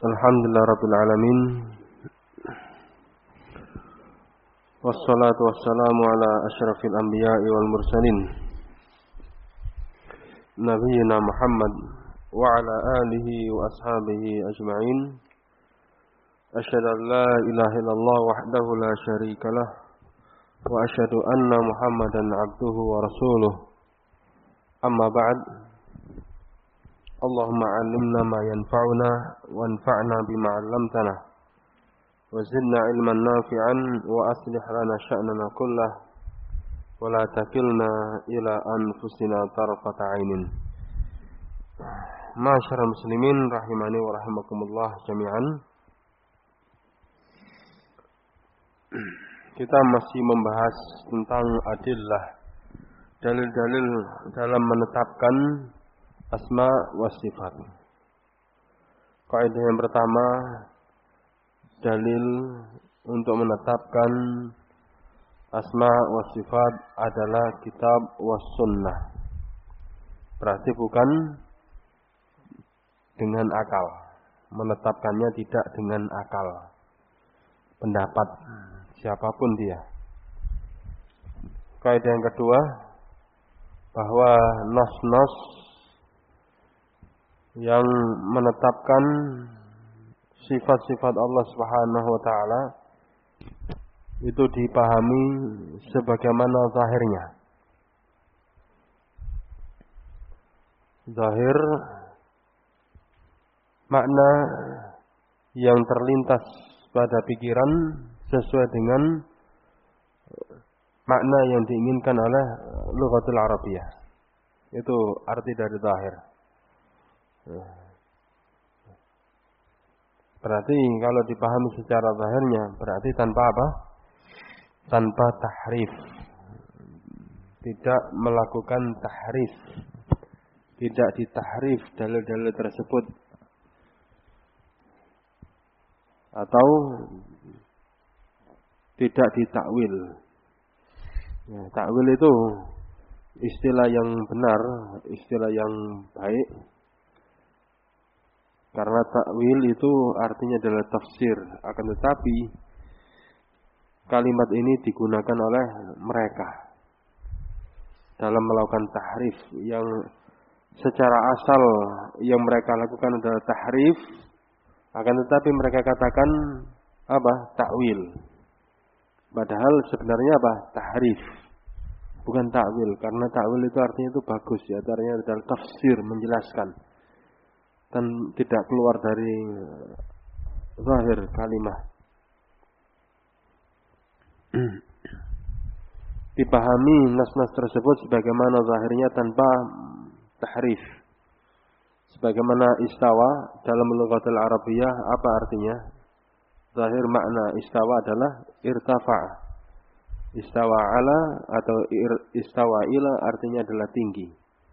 Alhamdulillah Rabbil Alamin. Wassalatu wassalamu ala asyrafil anbiya'i wal mursalin Nabiyyina Muhammad wa ala alihi wa ashabihi ajma'in. Asyhadu an la ilaha illallah wahdahu la syarikalah wa asyhadu anna Muhammadan abduhu wa rasuluh. Amma ba'd. Allahumma 'allimna ma yanfa'una wanfa'na bima 'allamtana wa zidna 'ilman nafi'an wa aslih lana sya'nana kullah wa la takilna ila anfusina tarfata 'ainin. Ma'asyiral muslimin rahimani wa rahimakumullah jami'an. Kita masih membahas tentang adillah, dalil-dalil dalam menetapkan asma wa sifat. Kaidah yang pertama, dalil untuk menetapkan asma wa sifat adalah kitab wa sunnah. Berarti bukan dengan akal. Menetapkannya tidak dengan akal. Pendapat siapapun dia. Kaidah yang kedua, bahwa nas-nas yang menetapkan sifat-sifat Allah Subhanahu wa taala itu dipahami sebagaimana zahirnya. Zahir makna yang terlintas pada pikiran sesuai dengan makna yang diinginkan oleh lughatul Arabiyah. Itu arti dari zahir. Berarti kalau dipahami secara zahirnya, berarti tanpa apa? Tanpa tahrif. Tidak melakukan tahrif. Tidak ditahrif dalil-dalil tersebut. Atau tidak ditakwil. Ya, takwil itu istilah yang benar, istilah yang baik. Karena takwil itu artinya adalah tafsir. Akan tetapi kalimat ini digunakan oleh mereka dalam melakukan tahrif yang secara asal yang mereka lakukan adalah tahrif. Akan tetapi mereka katakan apa? Takwil. Padahal sebenarnya apa? Tahrif. Bukan takwil. Karena takwil itu artinya itu bagus ya. Artinya adalah tafsir, menjelaskan. Dan tidak keluar dari zahir kalimah. Dipahami nas-nas tersebut sebagaimana zahirnya tanpa tahrif. Sebagaimana istawa dalam lughatul Arabiyah, apa artinya? Zahir makna istawa adalah irtafa'a. Istawa ala atau istawa ila artinya adalah tinggi.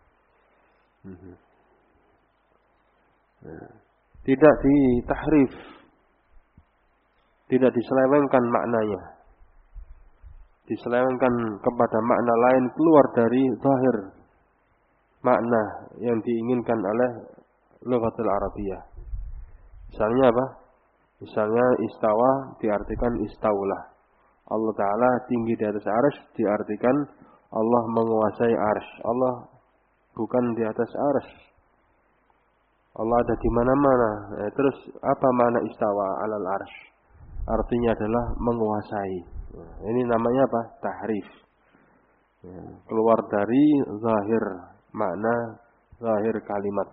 Tidak ditahrif, tidak diselewengkan maknanya, diselewengkan kepada makna lain keluar dari zahir makna yang diinginkan oleh lughatul Arabiyah. Misalnya apa? Misalnya istawa diartikan istaulah. Allah Ta'ala tinggi di atas arsy diartikan Allah menguasai arsy. Allah bukan di atas arsy. Allah ada di mana-mana. Terus apa makna istawa alal arsy? Artinya adalah menguasai. Ini namanya apa? Tahrif. Keluar dari zahir makna, zahir kalimat.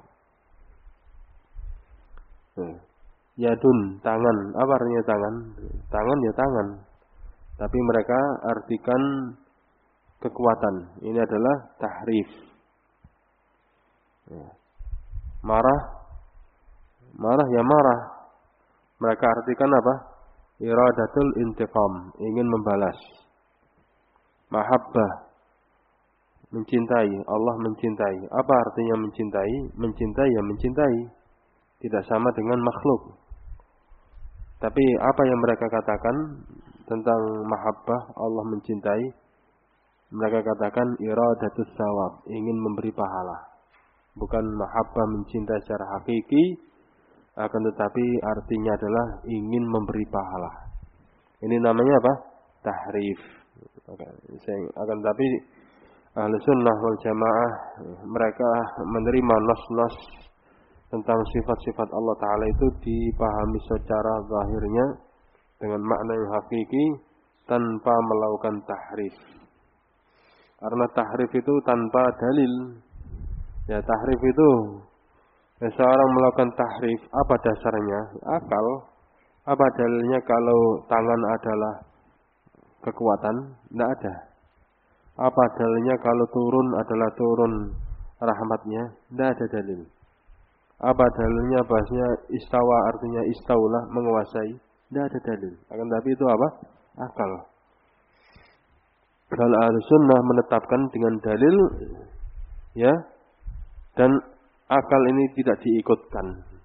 Yadun, tangan. Apa artinya tangan? Tangan ya tangan. Tapi mereka artikan kekuatan. Ini adalah tahrif. Marah, marah ya marah. Mereka artikan apa? Iradatul intiqam, ingin membalas. Mahabbah, mencintai, Allah mencintai. Apa artinya mencintai? Mencintai ya mencintai. Tidak sama dengan makhluk. Tapi apa yang mereka katakan tentang mahabbah, Allah mencintai? Mereka katakan iradatus sawab, ingin memberi pahala. Bukan mahabbah mencintai secara hakiki, akan tetapi artinya adalah ingin memberi pahala. Ini namanya apa? Tahrif. Akan tetapi Ahlu Sunnah wal Jamaah mereka menerima nas-nas tentang sifat-sifat Allah Ta'ala itu dipahami secara zahirnya dengan makna yang hakiki tanpa melakukan tahrif. Karena tahrif itu tanpa dalil. Ya, tahrif itu seorang melakukan tahrif, apa dasarnya? Akal. Apa dalilnya kalau tangan adalah kekuatan? Tidak ada. Apa dalilnya kalau turun adalah turun rahmatnya? Tidak ada dalil. Apa dalilnya bahasanya istawa artinya istaulah, menguasai? Tidak ada dalil. Akan tapi itu apa? Akal. Kalau Ahlussunnah menetapkan dengan dalil, ya, dan akal ini tidak diikutkan.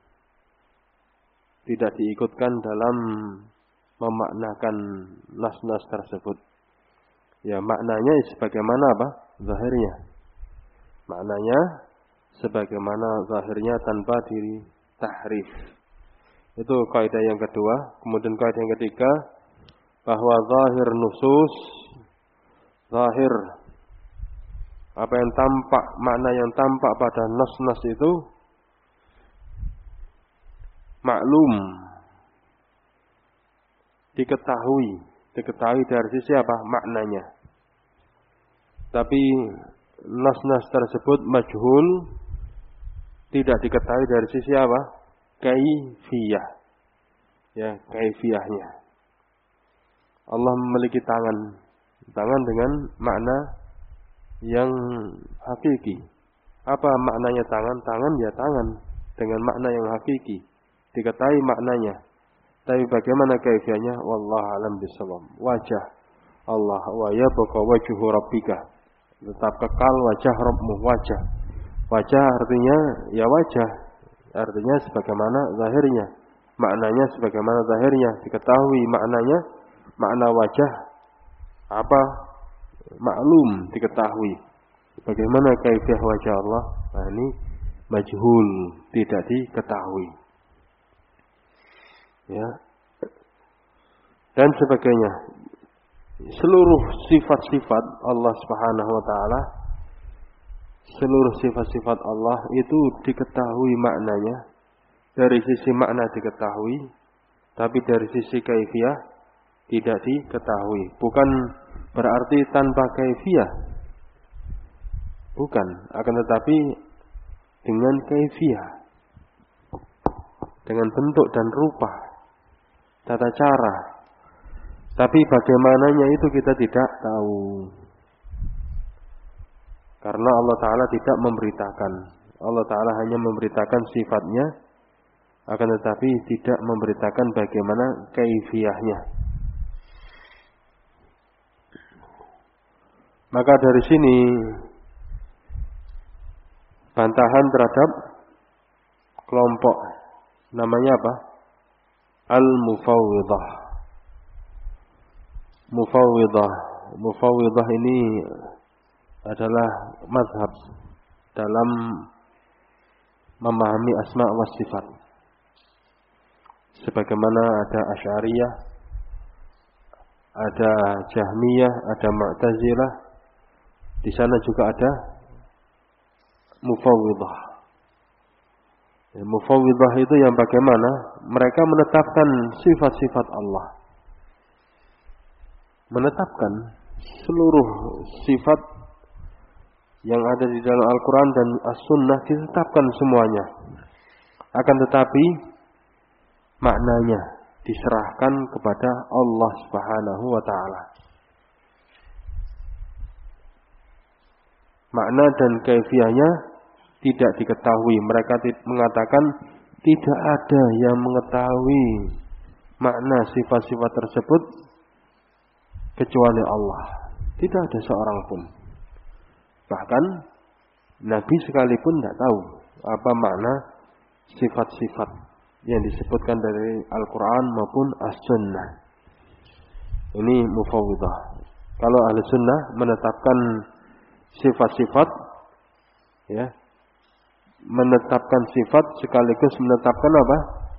Tidak diikutkan dalam memaknakan nas-nas tersebut. Ya, maknanya sebagaimana apa? Zahirnya. Maknanya sebagaimana zahirnya tanpa diri tahrif. Itu kaidah yang kedua. Kemudian kaidah yang ketiga, bahwa zahir nusus, zahir apa yang tampak, makna yang tampak pada nas-nas itu maklum, diketahui dari sisi apa? Maknanya. Tapi nas-nas tersebut majhul, tidak diketahui dari sisi apa? Kaifiyah. Ya, kaifiyahnya. Allah memiliki tangan dengan makna yang hakiki. Apa maknanya tangan? Tangan ya tangan dengan makna yang hakiki. Diketahui maknanya. Tapi bagaimana kaifiyahnya? Wallahu a'lam bishawab. Wajah Allah wa yabqa wajhu rabbika. Tetap kekal wajah Rabbmu, wajah. Wajah artinya ya wajah. Artinya sebagaimana zahirnya. Maknanya sebagaimana zahirnya. Diketahui maknanya. Makna wajah apa? Maklum, diketahui. Bagaimana kaifiyah wajah Allah? Nah, ini majhul, tidak diketahui. Ya. Dan sebagainya. Seluruh sifat-sifat Allah Subhanahu wa taala, seluruh sifat-sifat Allah itu diketahui maknanya. Dari sisi makna diketahui, tapi dari sisi kaifiyah tidak diketahui. Bukan berarti tanpa kaifiyah. Bukan, akan tetapi dengan kaifiyah. Dengan bentuk dan rupa, tata cara. Tapi bagaimananya itu kita tidak tahu. Karena Allah Ta'ala tidak memberitakan. Allah Ta'ala hanya memberitakan sifatnya, akan tetapi tidak memberitakan bagaimana kaifiyahnya. Maka dari sini bantahan terhadap kelompok namanya apa? Al-Mufawwidah. Mufawwidah ini adalah mazhab dalam memahami asma wa sifat. Sebagaimana ada Asy'ariyah, ada Jahmiyah, ada Mu'tazilah. Di sana juga ada Mufawwidah. Mufawwidah itu yang bagaimana? Mereka menetapkan sifat-sifat Allah. Menetapkan seluruh sifat yang ada di dalam Al-Quran dan As-Sunnah, ditetapkan semuanya. Akan tetapi maknanya diserahkan kepada Allah Subhanahu wa ta'ala. Makna dan kaifiyahnya tidak diketahui. Mereka mengatakan tidak ada yang mengetahui makna sifat-sifat tersebut kecuali Allah. Tidak ada seorang pun. Bahkan Nabi sekalipun tidak tahu apa makna sifat-sifat yang disebutkan dari Al-Quran maupun As-Sunnah. Ini Mufawwidah. Kalau Ahlussunnah menetapkan sifat-sifat, ya, menetapkan sifat sekaligus menetapkan apa?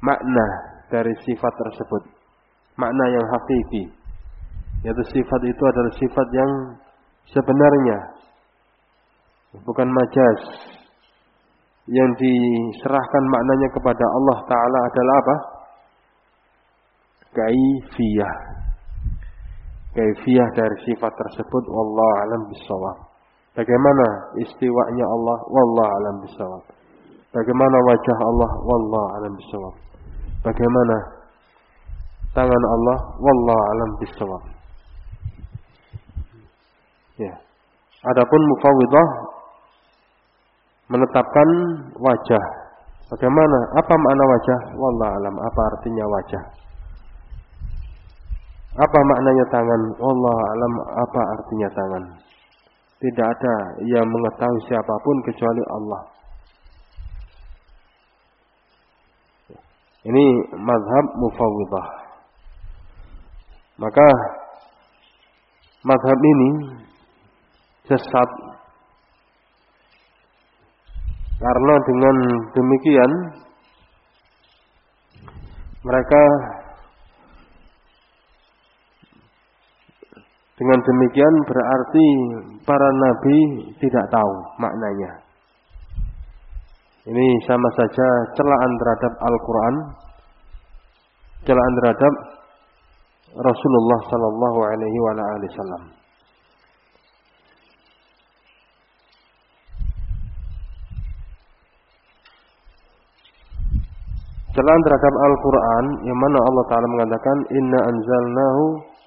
makna dari sifat tersebut, makna yang hakiki, yaitu sifat itu adalah sifat yang sebenarnya, bukan majaz. Yang diserahkan maknanya kepada Allah Ta'ala adalah apa? Kaifiyah. Kaifiyah dari sifat tersebut, wallahu a'lam bishawab. Bagaimana istiwanya Allah, wallahu a'lam bishawab. Bagaimana wajah Allah, wallahu a'lam bishawab. Bagaimana tangan Allah, wallahu a'lam bishawab. Ya. Adapun mufawwidah menetapkan wajah. Bagaimana? Apa makna wajah? Wallahu a'lam. Apa artinya wajah? Apa maknanya tangan? Wallahu a'lam. Apa artinya tangan? Tidak ada yang mengetahui siapapun kecuali Allah. Ini mazhab mufawwidah. Maka mazhab ini sesat karena dengan demikian mereka berarti para nabi tidak tahu maknanya. Ini sama saja celaan terhadap Al-Quran, celaan terhadap Rasulullah Sallallahu Alaihi Wasallam. Celaan terhadap Al-Quran yang mana Allah Ta'ala mengatakan Inna anzalnahu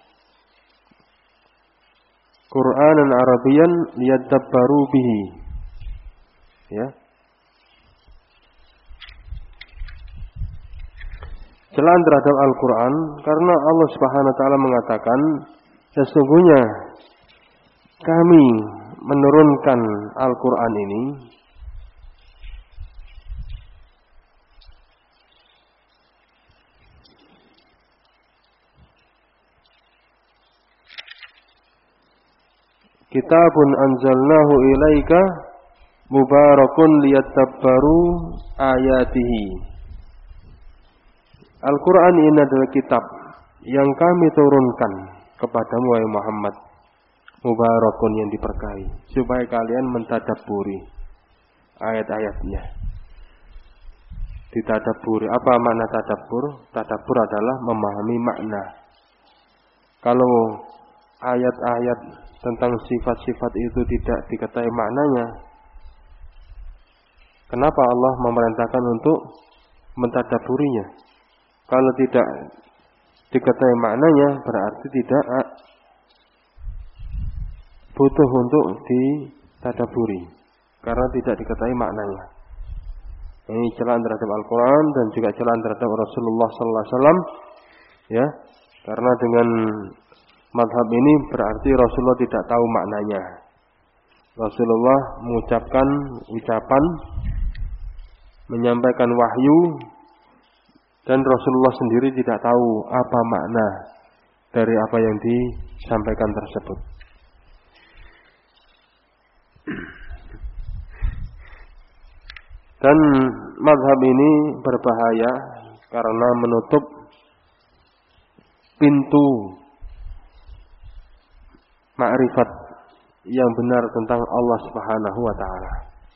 Qur'anan Arabiyan liyadabbaru bihi. Ya. Celaan terhadap Al-Quran karena Allah Subhanahu Wa Ta'ala mengatakan sesungguhnya kami menurunkan Al-Quran ini Kitabun anzalnahu ilaika mubarakun liyadabbaru ayatihi. Al-Quran ini adalah kitab yang kami turunkan kepadamu wahai Muhammad, mubarakun yang diberkahi, supaya kalian mentadabburi ayat-ayatnya. Ditadabburi. Apa makna tadabbur? Tadabbur adalah memahami makna. Kalau ayat-ayat tentang sifat-sifat itu tidak diketahui maknanya, kenapa Allah memerintahkan untuk mentadabburinya? Kalau tidak diketahui maknanya, berarti tidak butuh untuk ditadabburi, karena tidak diketahui maknanya. Ini celaan terhadap Al-Quran dan juga celaan terhadap Rasulullah Sallallahu Alaihi Wasallam, ya, karena dengan madhab ini berarti Rasulullah tidak tahu maknanya. Rasulullah mengucapkan ucapan, menyampaikan wahyu, dan Rasulullah sendiri tidak tahu apa makna dari apa yang disampaikan tersebut. Dan madhab ini berbahaya karena menutup pintu ma'rifat yang benar tentang Allah Subhanahu wa Ta'ala.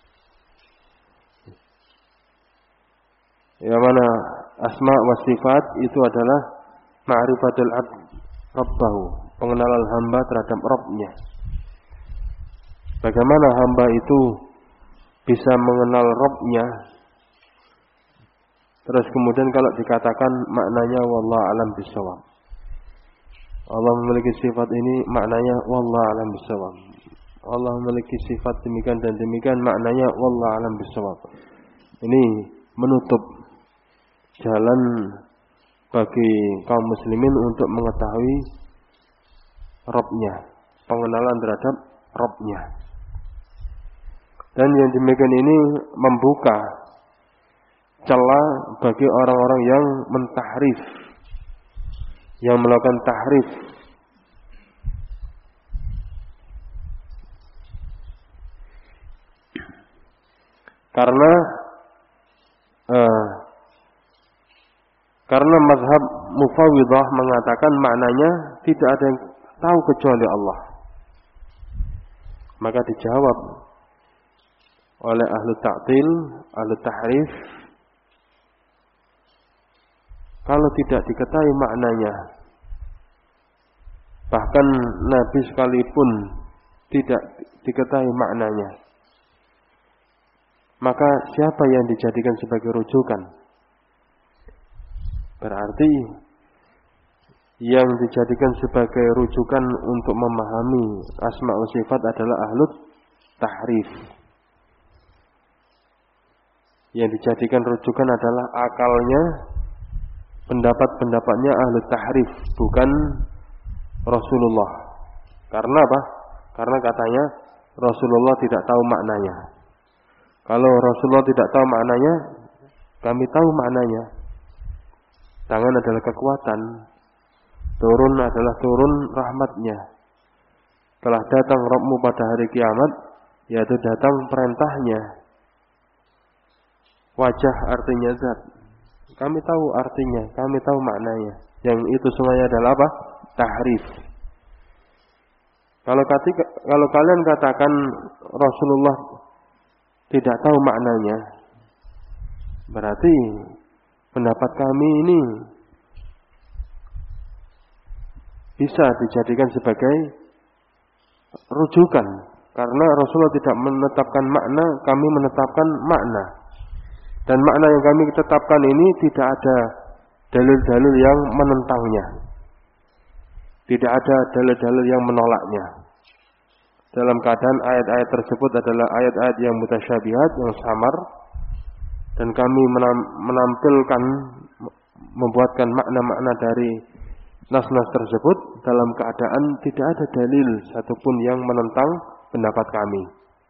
Yang mana asma wa sifat itu adalah ma'rifatul abd rabbahu, pengenalan hamba terhadap Rabbnya. Bagaimana hamba itu bisa mengenal Rabbnya? Terus kemudian kalau dikatakan maknanya wallahu alam bishawab. Allah memiliki sifat ini, maknanya wallahu alam bishawab. Allah memiliki sifat demikian dan demikian, maknanya wallahu alam bishawab. Ini menutup jalan bagi kaum muslimin untuk mengetahui Rabbnya, pengenalan terhadap Rabbnya. Dan yang demikian ini membuka celah bagi orang-orang yang mentahrif, yang melakukan tahrif. Karena Karena mazhab Mufawwidhah mengatakan maknanya tidak ada yang tahu kecuali Allah. Maka dijawab oleh ahlu ta'til, ahlu tahrif, kalau tidak diketahui maknanya, bahkan Nabi sekalipun tidak diketahui maknanya, maka siapa yang dijadikan sebagai rujukan? Berarti yang dijadikan sebagai rujukan untuk memahami asma wa sifat adalah ahlu tahrif. Yang dijadikan rujukan adalah akalnya, pendapat-pendapatnya ahlu tahrif, bukan Rasulullah. Karena apa? Karena katanya Rasulullah tidak tahu maknanya. Kalau Rasulullah tidak tahu maknanya, kami tahu maknanya. Tangan adalah kekuatan, turun adalah turun rahmatnya. Telah datang Rabbmu pada hari kiamat, yaitu datang perintahnya. Wajah artinya zat. Kami tahu artinya, kami tahu maknanya. Yang itu semuanya adalah apa? Tahrif. Kalau kalian katakan Rasulullah tidak tahu maknanya, berarti pendapat kami ini bisa dijadikan sebagai rujukan. Karena Rasulullah tidak menetapkan makna, kami menetapkan makna. Dan makna yang kami tetapkan ini tidak ada dalil-dalil yang menentangnya. Tidak ada dalil-dalil yang menolaknya. Dalam keadaan ayat-ayat tersebut adalah ayat-ayat yang mutasyabihat, yang samar. Dan kami menampilkan, membuatkan makna-makna dari nas-nas tersebut dalam keadaan tidak ada dalil satupun yang menentang pendapat kami.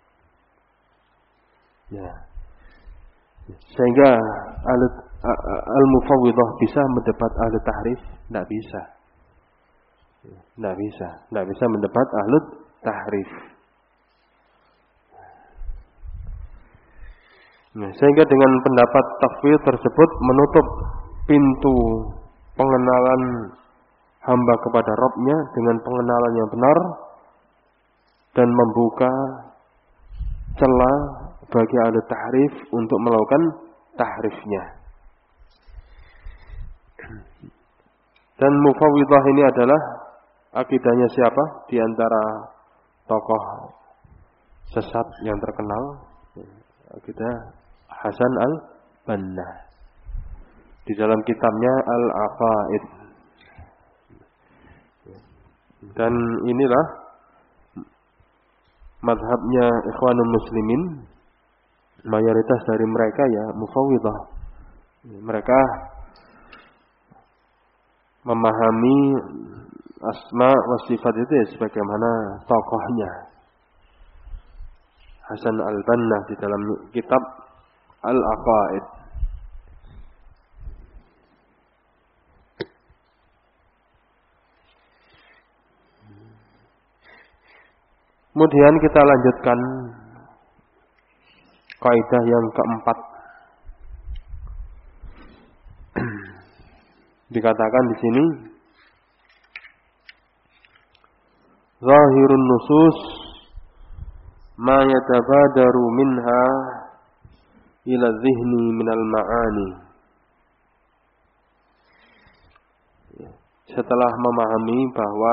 Ya. Sehingga al-Mufawwidhah bisa mendebat ahli tahrif? Tidak bisa. Tidak bisa mendebat ahli tahrif. Nah, sehingga dengan pendapat tafwid tersebut menutup pintu pengenalan hamba kepada Rabb-nya dengan pengenalan yang benar dan membuka celah bagi ahli tahrif untuk melakukan tahrifnya. Dan Mufawwidhah ini adalah akidahnya siapa? Di antara tokoh sesat yang terkenal, akidah Hasan al-Banna di dalam kitabnya Al-Aqaid. Dan inilah mazhabnya Ikhwanul Muslimin. Mayoritas dari mereka ya Mufawwidhah. Mereka memahami asma wa sifat itu ya sebagaimana tokohnya Hasan al-Banna di dalam kitab Al-Aqaid. Kemudian kita lanjutkan kaidah yang keempat. Dikatakan di sini zahirun nusus ma yatabadaru minha ila dhihni minal ma'ani. Setelah memahami bahwa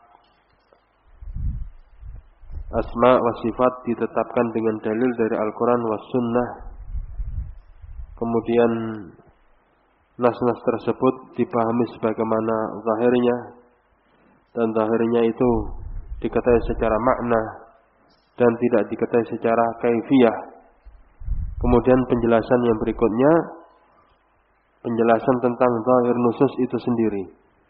asma wa sifat ditetapkan dengan dalil dari Al-Quran wa Sunnah, kemudian nas-nas tersebut dipahami sebagaimana zahirnya, dan zahirnya itu diketahui secara makna dan tidak diketahui secara kaifiyah. Kemudian penjelasan yang berikutnya, penjelasan tentang zahir nusus itu sendiri,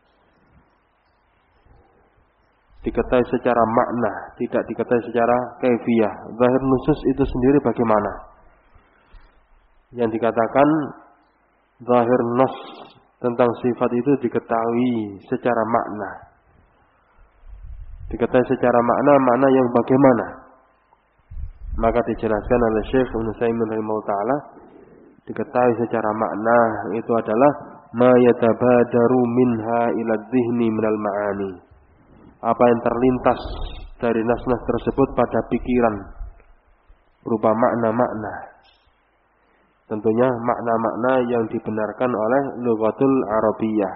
diketahui secara makna, tidak diketahui secara kaifiyah. Zahir nusus itu sendiri bagaimana? Yang dikatakan zahir nas tentang sifat itu diketahui secara makna. Diketahui secara makna yang bagaimana? Maka dijelaskan oleh Syekh Ibnu Utsaimin rahimahullah taala, diketahui secara makna itu adalah ma yatabadaru minha ila dhihni minal ma'ani. Apa yang terlintas dari nas-nas tersebut pada pikiran berupa makna-makna. Tentunya makna-makna yang dibenarkan oleh lughatul Arabiyyah.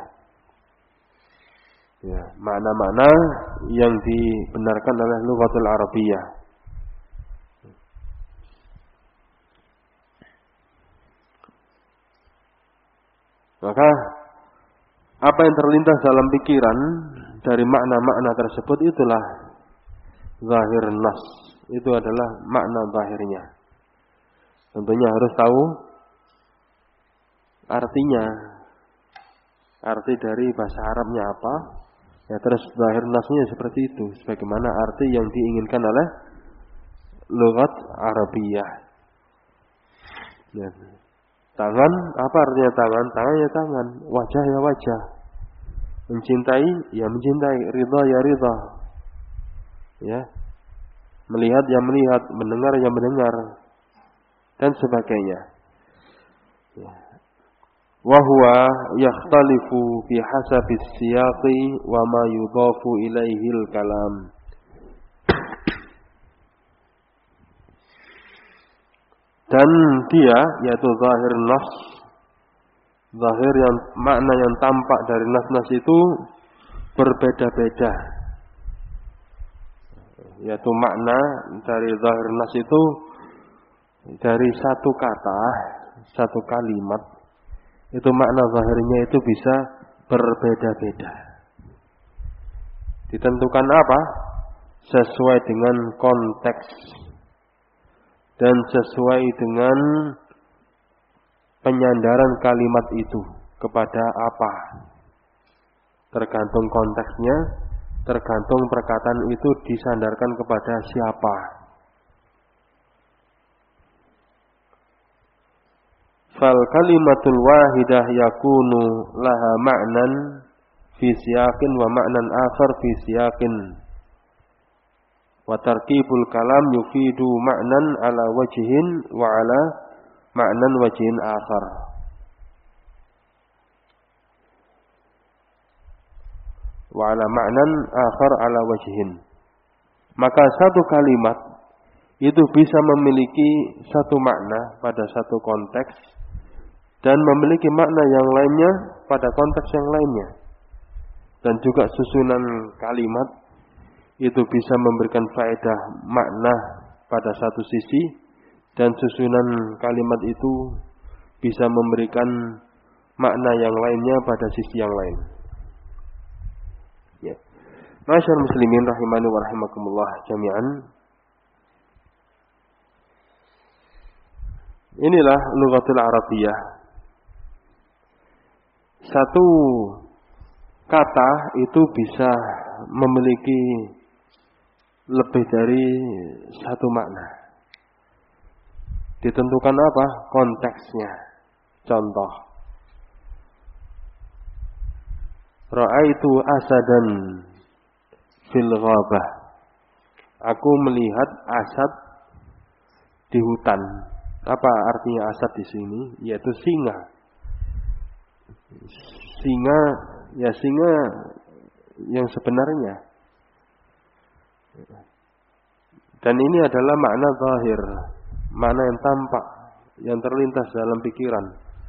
Ya, makna-makna yang dibenarkan oleh lughatul Arabiyyah. Maka apa yang terlintas dalam pikiran dari makna-makna tersebut itulah zahir nas. Itu adalah makna zahirnya. Tentunya harus tahu artinya. Arti dari bahasa Arabnya apa? Ya, terus zahir nasnya seperti itu, sebagaimana arti yang diinginkan oleh lughat Arabiyyah. Ya. Tangan, apa artinya tangan? Tangan ya tangan, wajah ya wajah. Mencintai ya mencintai, ridha ya ridha. Ya. Melihat ya melihat, mendengar ya mendengar, dan sebagainya. Ya. Wa huwa yakhtalifu fi hasabi siyaqi wa ma yudhafu ilaihi al-kalam. Dan dia yaitu zahir nas, zahir yang makna yang tampak dari nas-nas itu berbeda-beda. Yaitu makna dari zahir nas itu dari satu kata, satu kalimat, itu makna zahirnya itu bisa berbeda-beda. Ditentukan apa? Sesuai dengan konteks dan sesuai dengan penyandaran kalimat itu kepada apa. Tergantung konteksnya, tergantung perkataan itu disandarkan kepada siapa. Fal kalimatul wahidah yakunu laha ma'nan fi siyaqin wa ma'nan akhar fi siyaqin. Wa tarkibul kalam yufidu ma'nan ala wajhin wa ala ma'nan wajhin akhar. Wa ala ma'nan akhar ala wajhin. Maka satu kalimat itu bisa memiliki satu makna pada satu konteks dan memiliki makna yang lainnya pada konteks yang lainnya. Dan juga susunan kalimat itu bisa memberikan faedah makna pada satu sisi dan susunan kalimat itu bisa memberikan makna yang lainnya pada sisi yang lain. Ya. Masyaallah muslimin rahimani wa rahimakumullah jami'an. Inilah lughatul Arabiyyah. Satu kata itu bisa memiliki lebih dari satu makna. Ditentukan apa? Konteksnya. Contoh. Ra'aitu asadan fil ghabah. Aku melihat asad di hutan. Apa artinya asad di sini? Yaitu singa. Singa, ya singa yang sebenarnya. Dan ini adalah makna zahir, makna yang tampak, yang terlintas dalam pikiran.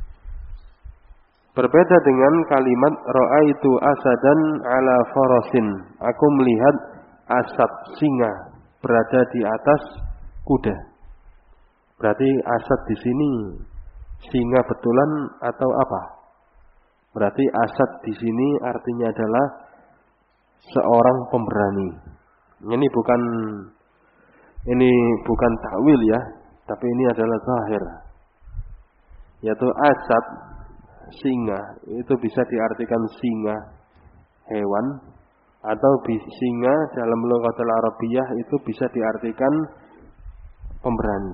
Berbeda dengan kalimat ra'aitu asadan ala farasin. Aku melihat asad singa berada di atas kuda. Berarti asad di sini singa betulan atau apa? Berarti asad di sini artinya adalah seorang pemberani. Ini bukan takwil ya, tapi ini adalah zahir. Yaitu asad singa itu bisa diartikan singa hewan atau singa dalam lughatul Arabiyyah itu bisa diartikan pemberani.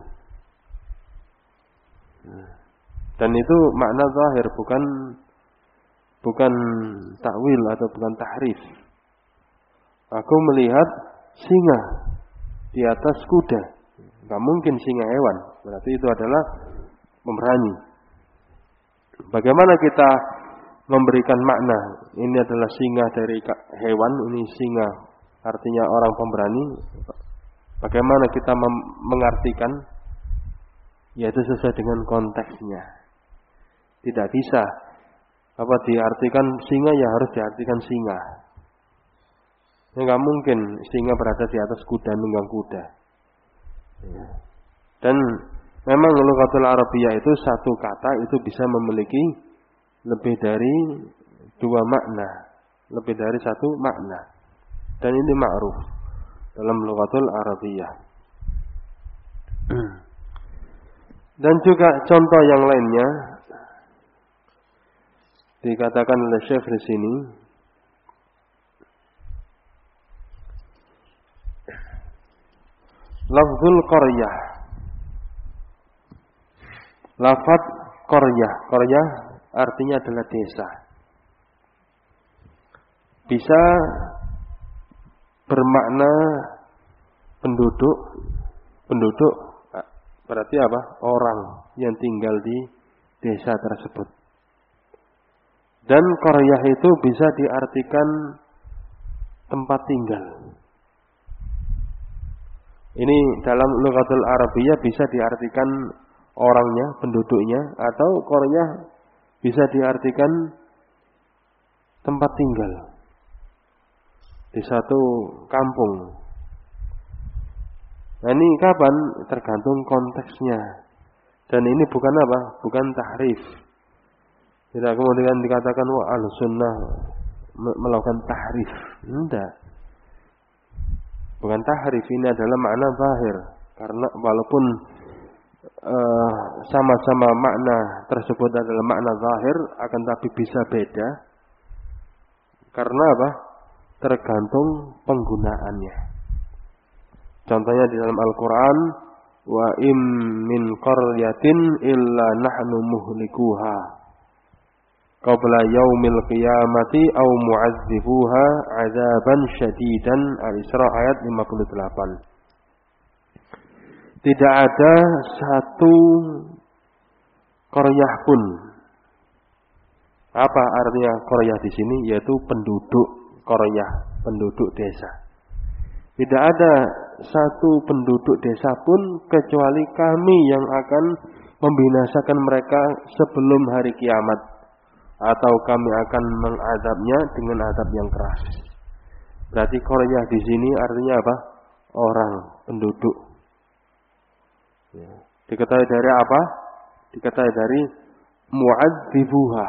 Dan itu makna zahir, bukan takwil atau bukan tahrif. Aku melihat singa di atas kuda. Gak mungkin singa hewan. Berarti itu adalah pemberani. Bagaimana kita memberikan makna. Ini adalah singa dari hewan, ini singa artinya orang pemberani. Bagaimana kita mengartikan? Yaitu sesuai dengan konteksnya. Tidak bisa diartikan singa ya harus diartikan singa. Enggak mungkin singa berada di atas kuda nunggang kuda. Dan memang lughatul Arabiyah itu satu kata itu bisa memiliki lebih dari dua makna, lebih dari satu makna. Dan ini ma'ruf dalam lughatul Arabiyah. Dan juga contoh yang lainnya dikatakan oleh Syekh di sini. Lafzul qaryah. Lafaz qaryah. Qaryah artinya adalah desa. Bisa bermakna penduduk. Penduduk berarti apa? Orang yang tinggal di desa tersebut. Dan qaryah itu bisa diartikan tempat tinggal. Ini dalam lughatul Arabiyah bisa diartikan orangnya, penduduknya, atau qaryah bisa diartikan tempat tinggal di satu kampung. Nah ini kapan? Tergantung konteksnya. Dan ini bukan apa? Bukan tahrif. Tidak kemudian dikatakan wah al-sunnah melakukan tahrif. Tidak. Bukan tahrif, ini adalah makna zahir. Karena walaupun sama-sama makna tersebut adalah makna zahir, akan tapi bisa beda. Karena apa? Tergantung penggunaannya. Contohnya di dalam Al-Quran, wa im min qaryatin illa nahnu muhlikuha qabla yaumil qiyamati aw mu'adzibuha 'adzaban syadidan. Al-Isra ayat 58. Tidak ada satu qaryah pun. Apa artinya qaryah di sini? Yaitu penduduk qaryah, penduduk desa. Tidak ada satu penduduk desa pun kecuali kami yang akan membinasakan mereka sebelum hari kiamat, atau kami akan mengazabnya dengan azab yang keras. Berarti qaryah di sini artinya apa? Orang, penduduk. Ya. Diketahui dari apa? Diketahui dari mu'adzibuha.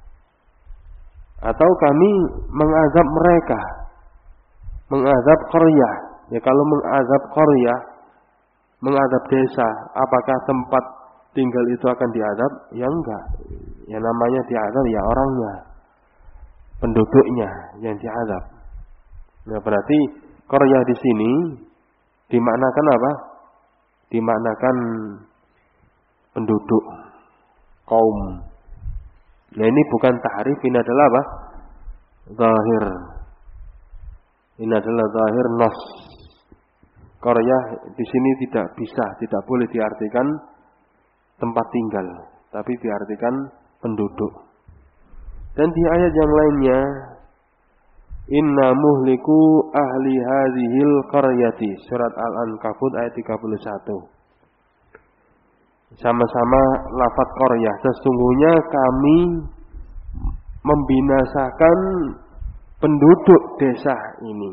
Atau kami mengazab mereka. Mengazab qaryah. Ya kalau mengazab qaryah, mengazab desa, apakah tempat tinggal itu akan diazab? Ya enggak. Yang namanya diazab ya orangnya, penduduknya yang diazab. Nah berarti qaryah di sini dimaknakan apa? Dimaknakan penduduk, kaum. Nah ini bukan tahrif, ini adalah apa? Zahir. Ini adalah zahir nas. Qaryah di sini tidak boleh diartikan tempat tinggal, tapi diartikan penduduk. Dan di ayat yang lainnya, inna muhliku ahli hadhil qaryati, surat Al-Ankabut ayat 31. Sama-sama lafaz qaryah, sesungguhnya kami membinasakan penduduk desa ini.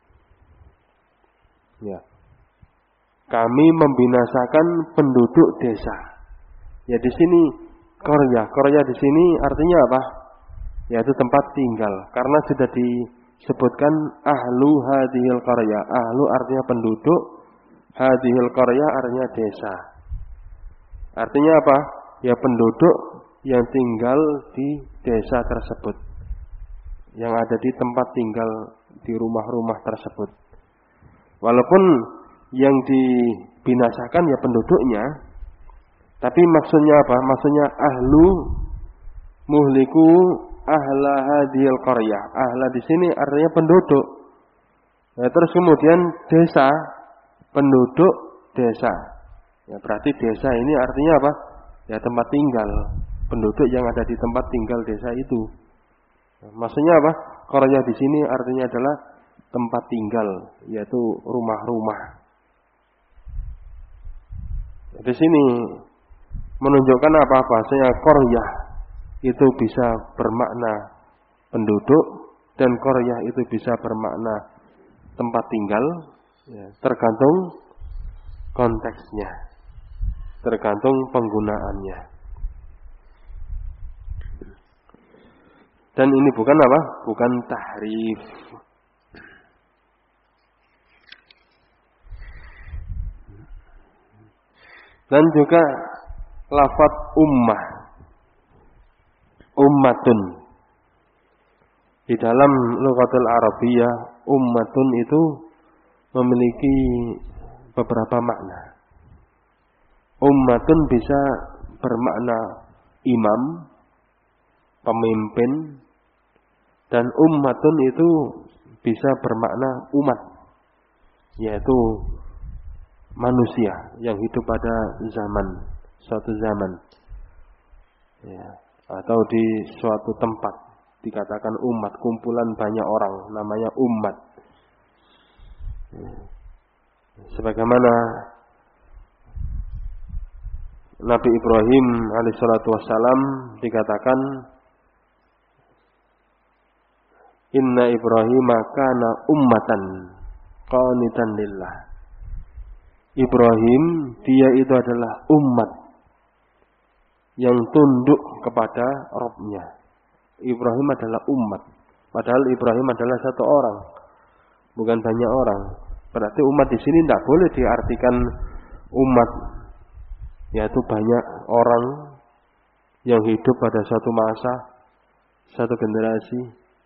Ya. Kami membinasakan penduduk desa. Ya di sini qaryah. Qaryah di sini artinya apa? Yaitu tempat tinggal. Karena sudah disebutkan ahlu hadhil qaryah. Ahlu artinya penduduk, hadhil qaryah artinya desa. Artinya apa? Ya penduduk yang tinggal di desa tersebut, yang ada di tempat tinggal di rumah-rumah tersebut. Walaupun yang dibinasakan ya penduduknya, tapi maksudnya apa? Maksudnya ahlu muhliku ahla hadhil qaryah. Ahla di sini artinya penduduk. Nah, terus kemudian desa, penduduk desa. Ya, berarti desa ini artinya apa? Ya tempat tinggal, penduduk yang ada di tempat tinggal desa itu. Maksudnya apa? Qaryah di sini artinya adalah tempat tinggal, yaitu rumah-rumah. Di sini menunjukkan apa? Bahasanya qaryah itu bisa bermakna penduduk dan qaryah itu bisa bermakna tempat tinggal, ya, tergantung konteksnya, tergantung penggunaannya. Dan ini bukan apa? Bukan tahrif. Dan juga lafaz ummah, ummatun. Di dalam lughatul Arabiyah, ummatun itu memiliki beberapa makna. Ummatun bisa bermakna imam, pemimpin, dan ummatun itu bisa bermakna umat, yaitu manusia yang hidup pada suatu zaman, ya, atau di suatu tempat dikatakan umat, kumpulan banyak orang, namanya umat. Sebagaimana Nabi Ibrahim alaihissalatu wassalam dikatakan, Inna Ibrahim kana ummatan qanitan lillah. Ibrahim, dia itu adalah umat yang tunduk kepada Rabb-nya. Ibrahim adalah umat. Padahal Ibrahim adalah satu orang, bukan banyak orang. Berarti umat di sini tidak boleh diartikan umat, yaitu banyak orang yang hidup pada suatu masa, satu generasi.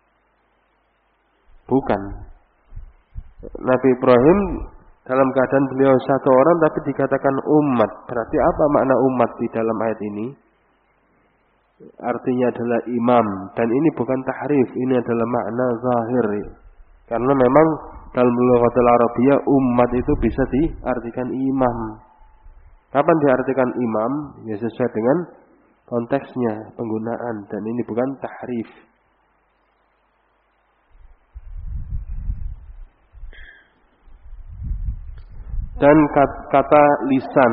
Bukan. Nabi Ibrahim dalam keadaan beliau satu orang tapi dikatakan umat. Berarti apa makna umat di dalam ayat ini? Artinya adalah imam. Dan ini bukan tahrif, ini adalah makna zahir. Karena memang dalam lughatul Arabiyah umat itu bisa diartikan imam. Kapan diartikan imam? Ya sesuai dengan konteksnya, penggunaan. Dan ini bukan tahrif. Dan kata lisan.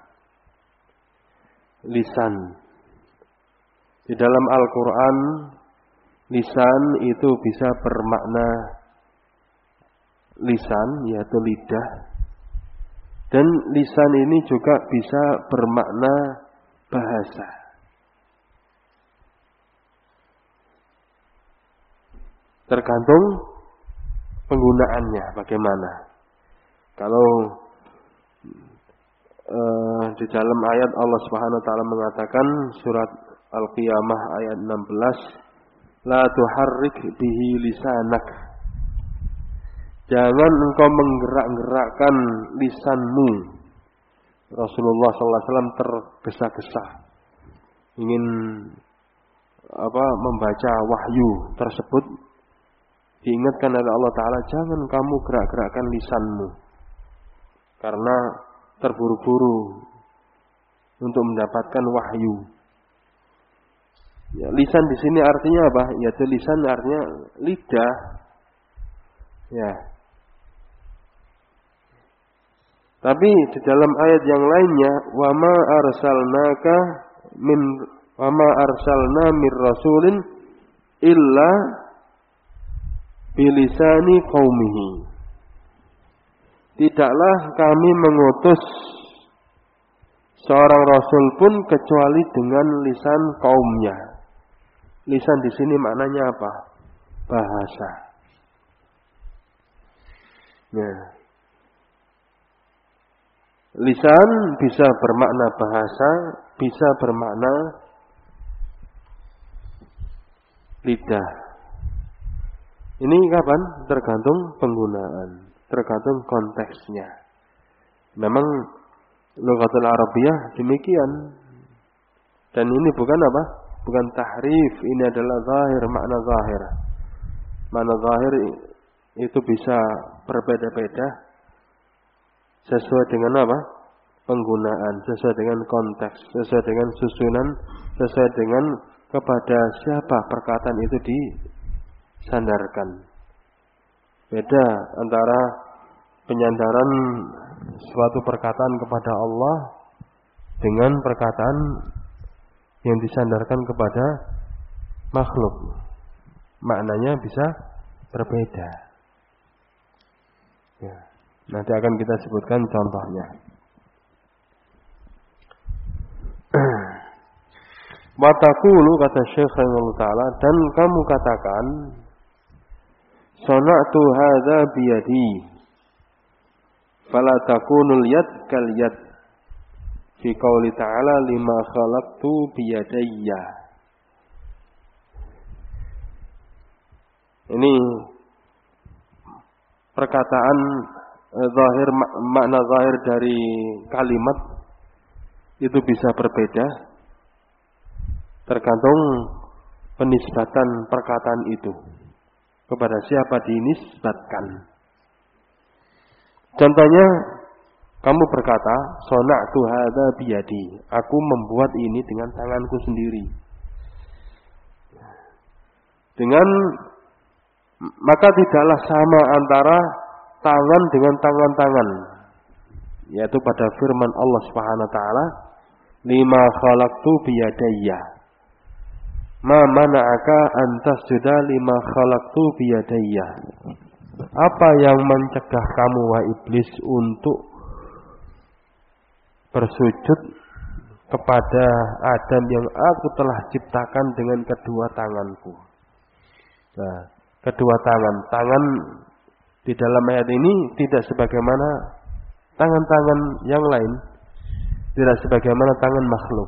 Lisan. Di dalam Al-Quran, lisan itu bisa bermakna lisan, yaitu lidah. Dan lisan ini juga bisa bermakna bahasa. Tergantung penggunaannya bagaimana. Kalau di dalam ayat Allah Subhanahu wa taala mengatakan surat Al-Qiyamah ayat 16, la tuharrik bihi lisanak. Jangan engkau menggerak-gerakkan lisanmu. Rasulullah sallallahu alaihi wasallam tergesa-gesa ingin membaca wahyu tersebut. Diingatkan oleh Allah taala, jangan kamu gerak-gerakkan lisanmu. Karena terburu-buru untuk mendapatkan wahyu. Ya, lisan di sini artinya apa? Yaitu lisan artinya lidah. Ya. Tapi di dalam ayat yang lainnya, wa ma arsalna mir rasulin illa bilisani qaumihi. Tidaklah kami mengutus seorang rasul pun kecuali dengan lisan kaumnya. Lisan di sini maknanya apa? Bahasa. Nah, lisan bisa bermakna bahasa, bisa bermakna lidah. Ini kapan? Tergantung penggunaan, tergantung konteksnya. Memang lughatul Arabiyah demikian. Dan ini bukan apa? Bukan tahrif, ini adalah zahir, makna zahir. Makna zahir itu bisa berbeda-beda sesuai dengan apa? Penggunaan, sesuai dengan konteks, sesuai dengan susunan, sesuai dengan kepada siapa perkataan itu disandarkan. Beda antara penyandaran suatu perkataan kepada Allah dengan perkataan yang disandarkan kepada makhluk. Maknanya bisa berbeda. Ya, nanti akan kita sebutkan contohnya. Wa taqulu, kata Syekh rahimahullah taala, dan kamu katakan, sana'tu hadza biyadi fala takunul yad kal yad fi qouli ta'ala lima khalaqtu biyadayya. Ini perkataan zahir, makna zahir dari kalimat itu bisa berbeda tergantung penisbatan perkataan itu kepada siapa dinisbatkan. Contohnya, kamu berkata, sona'tu hadza biyadi, aku membuat ini dengan tanganku sendiri. Maka tidaklah sama antara tangan dengan tangan-tangan, yaitu pada firman Allah Subhanahu wa taala, lima khalaqtu biyadayya ma mana'aka an tasjuda lima khalaqtu biyadayya. Apa yang mencegah kamu wahai iblis untuk bersujud kepada Adam yang aku telah ciptakan dengan kedua tanganku. Nah, kedua tangan di dalam ayat ini tidak sebagaimana tangan-tangan yang lain, tidak sebagaimana tangan makhluk.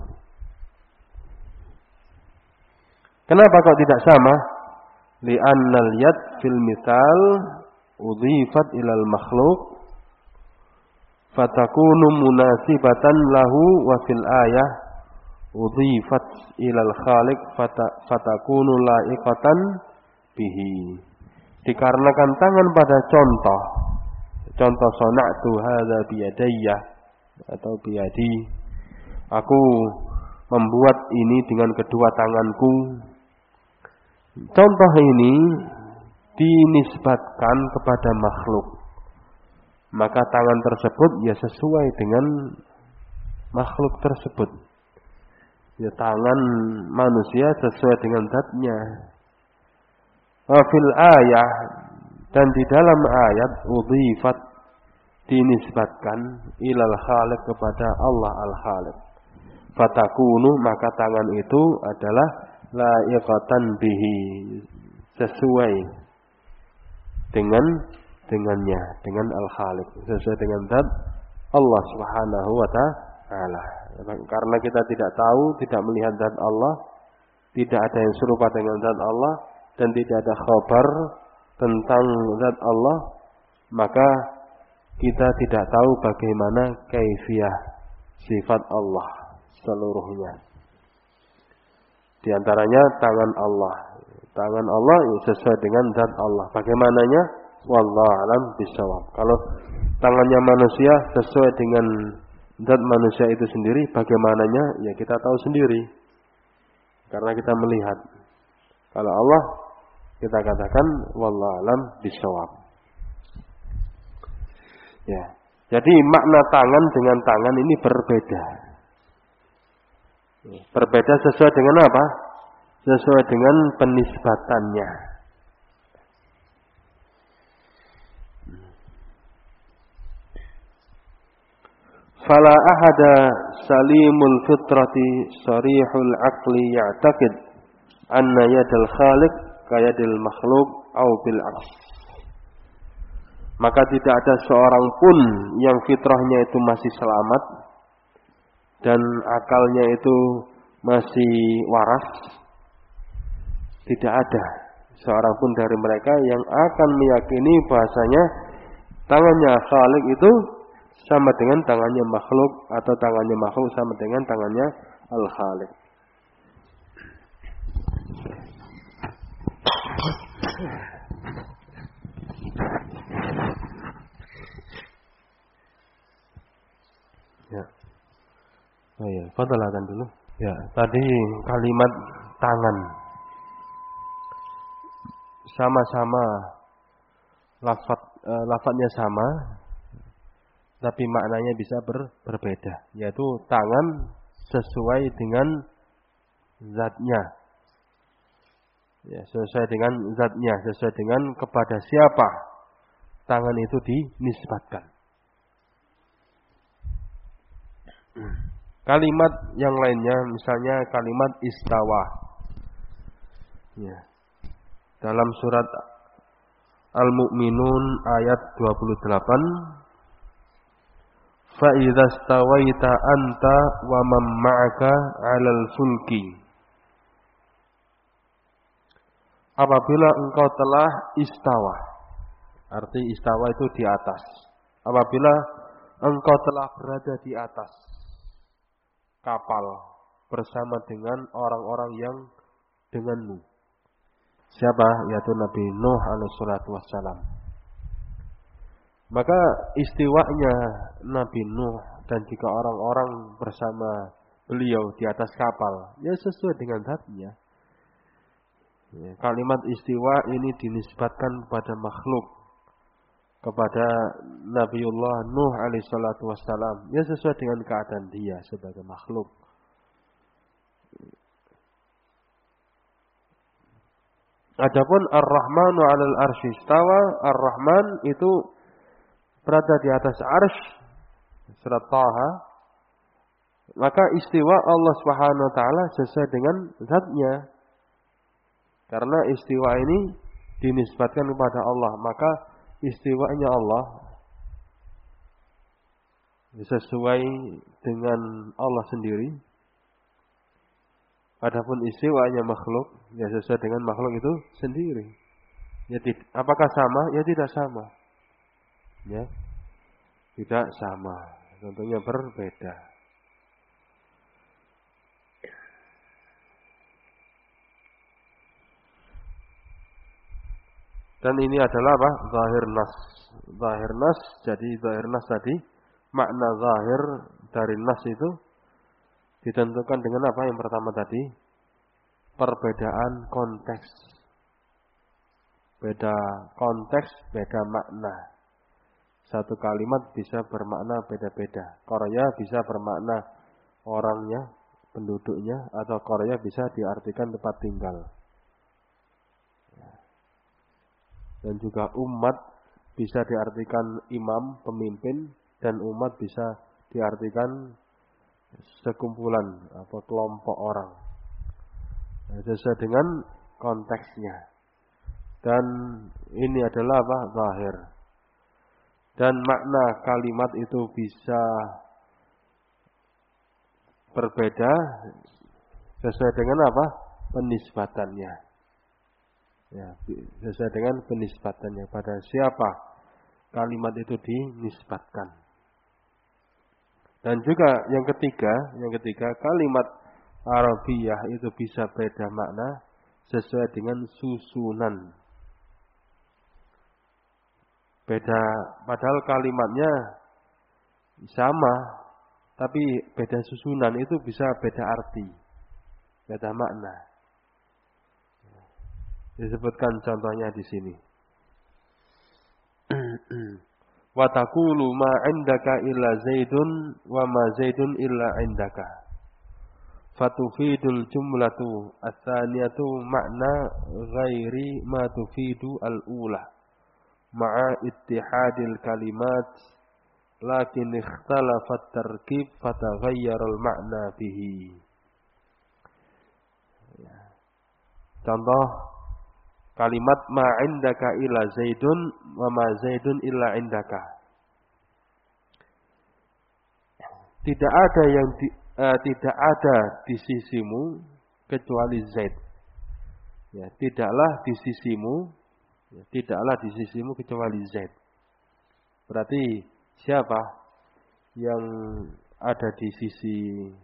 Kenapa kok tidak sama? Li'annal yad fil mithal udhifat ilal makhluk fatakunu munasibatan lahu, wa fil ayah udhifat ilal khaliq fatakunu la'iqatan bihi. Dikarenakan tangan pada contoh sona'tu hadza biyadayya atau biyadi, aku membuat ini dengan kedua tanganku. Contoh ini dinisbatkan kepada makhluk, maka tangan tersebut ya sesuai dengan makhluk tersebut. Ya, tangan manusia sesuai dengan zatnya. Fil ayah, dan di dalam ayat udhifat, dinisbatkan ilal khaliq, kepada Allah al-khaliq. Fatakunu, maka tangan itu adalah la'iqatan bihi, sesuai dengannya, dengan al-khaliq, sesuai dengan zat Allah Subhanahu wa taala. Karena kita tidak tahu, tidak melihat zat Allah, tidak ada yang serupa dengan zat Allah, dan tidak ada khabar tentang zat Allah, maka kita tidak tahu bagaimana kaifiyah sifat Allah seluruhnya. Di antaranya tangan Allah. Tangan Allah sesuai dengan zat Allah. Bagaimananya? Wallahu a'lam bishawab. Kalau tangannya manusia sesuai dengan zat manusia itu sendiri, bagaimananya? Ya kita tahu sendiri. Karena kita melihat. Kalau Allah, kita katakan wallahu a'lam bishawab. Ya. Jadi makna tangan dengan tangan ini berbeda. Berbeda sesuai dengan apa? Sesuai dengan penisbatannya. Fala ahada salimul fitrati sarihul aqli ya'taqid anna yadal khaliq kayadil makhluk au bil aks. Maka tidak ada seorang pun yang fitrahnya itu masih selamat dan akalnya itu masih waras. Tidak ada seorang pun dari mereka yang akan meyakini bahasanya tangannya khaliq itu sama dengan tangannya makhluk, atau tangannya makhluk sama dengan tangannya al-khaliq. Ya. Oh ya, fadhalakan dulu. Ya, tadi kalimat tangan. Sama-sama lafadznya sama, tapi maknanya bisa berbeda. Yaitu tangan sesuai dengan zatnya. Ya, sesuai dengan zatnya, sesuai dengan kepada siapa tangan itu dinisbatkan. Kalimat yang lainnya, misalnya kalimat istawa. Ya. Dalam surat Al-Mu'minun ayat 28, fa idza stawaita anta wa man ma'aka 'alal fulki. Apabila engkau telah istawa. Arti istawa itu di atas. Apabila engkau telah berada di atas kapal bersama dengan orang-orang yang denganmu. Siapa? Yaitu Nabi Nuh alaihissalatu wassalam. Maka istiwanya Nabi Nuh dan juga orang-orang bersama beliau di atas kapal, ya sesuai dengan zatnya. Ya, kalimat istiwa ini dinisbatkan kepada makhluk, kepada Nabiullah Nuh alaihissalatu wassalam, ya sesuai dengan keadaan dia sebagai makhluk. Adapun Ar-Rahmanu 'alal arsy istawa, Ar-Rahman itu berada di atas arsy, surat Taha. Maka istiwa Allah Subhanahu wa taala sesuai dengan zatnya. Karena istiwa ini dinisbatkan kepada Allah, maka istiwanya Allah sesuai dengan Allah sendiri. Adapun istiwanya makhluk, ya sesuai dengan makhluk itu sendiri. Ya, apakah sama? Ya tidak sama. Ya, tidak sama. Tentunya berbeda. Dan ini adalah apa? Zahir nas. Zahir nas, jadi zahir nas tadi, makna zahir dari nas itu ditentukan dengan apa? Yang pertama tadi, perbedaan konteks. Beda konteks, beda makna. Satu kalimat bisa bermakna beda-beda. Qarya bisa bermakna orangnya, penduduknya, atau qarya bisa diartikan tempat tinggal. Dan juga umat bisa diartikan imam, pemimpin, dan umat bisa diartikan sekumpulan atau kelompok orang. Sesuai dengan konteksnya. Dan ini adalah apa? Zahir. Dan makna kalimat itu bisa berbeda sesuai dengan apa? Penisbatannya. Ya, sesuai dengan penisbatannya pada siapa kalimat itu dinisbatkan. Dan juga yang ketiga kalimat Arabiyah itu bisa beda makna sesuai dengan susunan. Beda, padahal kalimatnya sama, tapi beda susunan itu bisa beda arti, beda makna. Disebutkan contohnya di sini. Wa taqulu ma 'indaka illa Zaidun wa ma Zaidun illa 'indaka. Fatufidul jumlatu ats-tsaniyatu makna ghairi ma tufidu al-ula ma'a ittihadil kalimat lakin ikhtalafat tarkib fataghayyara al-ma'na bihi. Contoh kalimat ma 'indaka illa Zaidun wa ma Zaidun illa 'indaka. Tidak ada di sisimu kecuali Zaid. Ya, tidaklah di sisimu kecuali Zaid. Berarti siapa yang ada di sisi?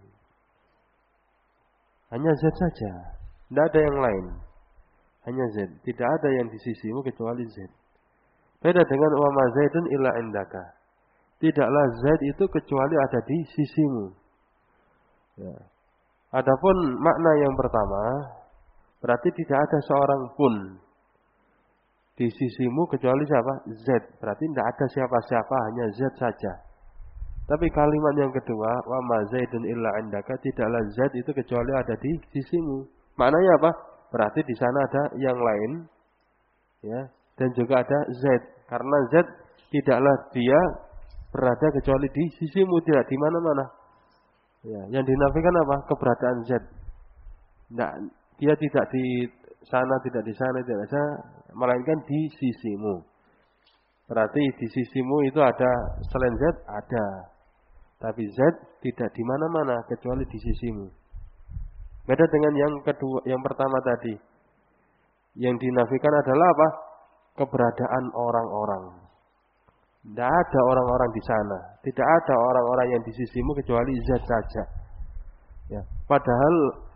Hanya Zaid saja. Tidak ada yang lain. Hanya Zaid. Tidak ada yang di sisimu kecuali Zaid. Beda dengan wa ma Zaidun illa indaka. Tidaklah Zaid itu kecuali ada di sisimu. Ya. Adapun makna yang pertama, Berarti tidak ada seorang pun di sisimu kecuali siapa? Z. Berarti tidak ada siapa-siapa, hanya Z saja. Tapi kalimat yang kedua, wa ma zaidun illa indaka, tidaklah Z itu kecuali ada di sisimu. Maknanya apa? Berarti di sana ada yang lain, ya, dan juga ada Z. Karena Z tidaklah dia berada kecuali di sisimu, tidak di mana-mana. Ya, yang dinafikan apa? Keberadaan Z. Nah, dia tidak di sana, tidak di sana, tidak di sana, melainkan di sisimu. Berarti di sisimu itu ada selain Z, ada. Tapi Z tidak di mana-mana kecuali di sisimu. Beda dengan yang kedua, yang pertama tadi. Yang dinafikan adalah apa? Keberadaan orang-orang. Tidak ada orang-orang di sana. Tidak ada orang-orang yang di sisimu kecuali Z saja. Ya, padahal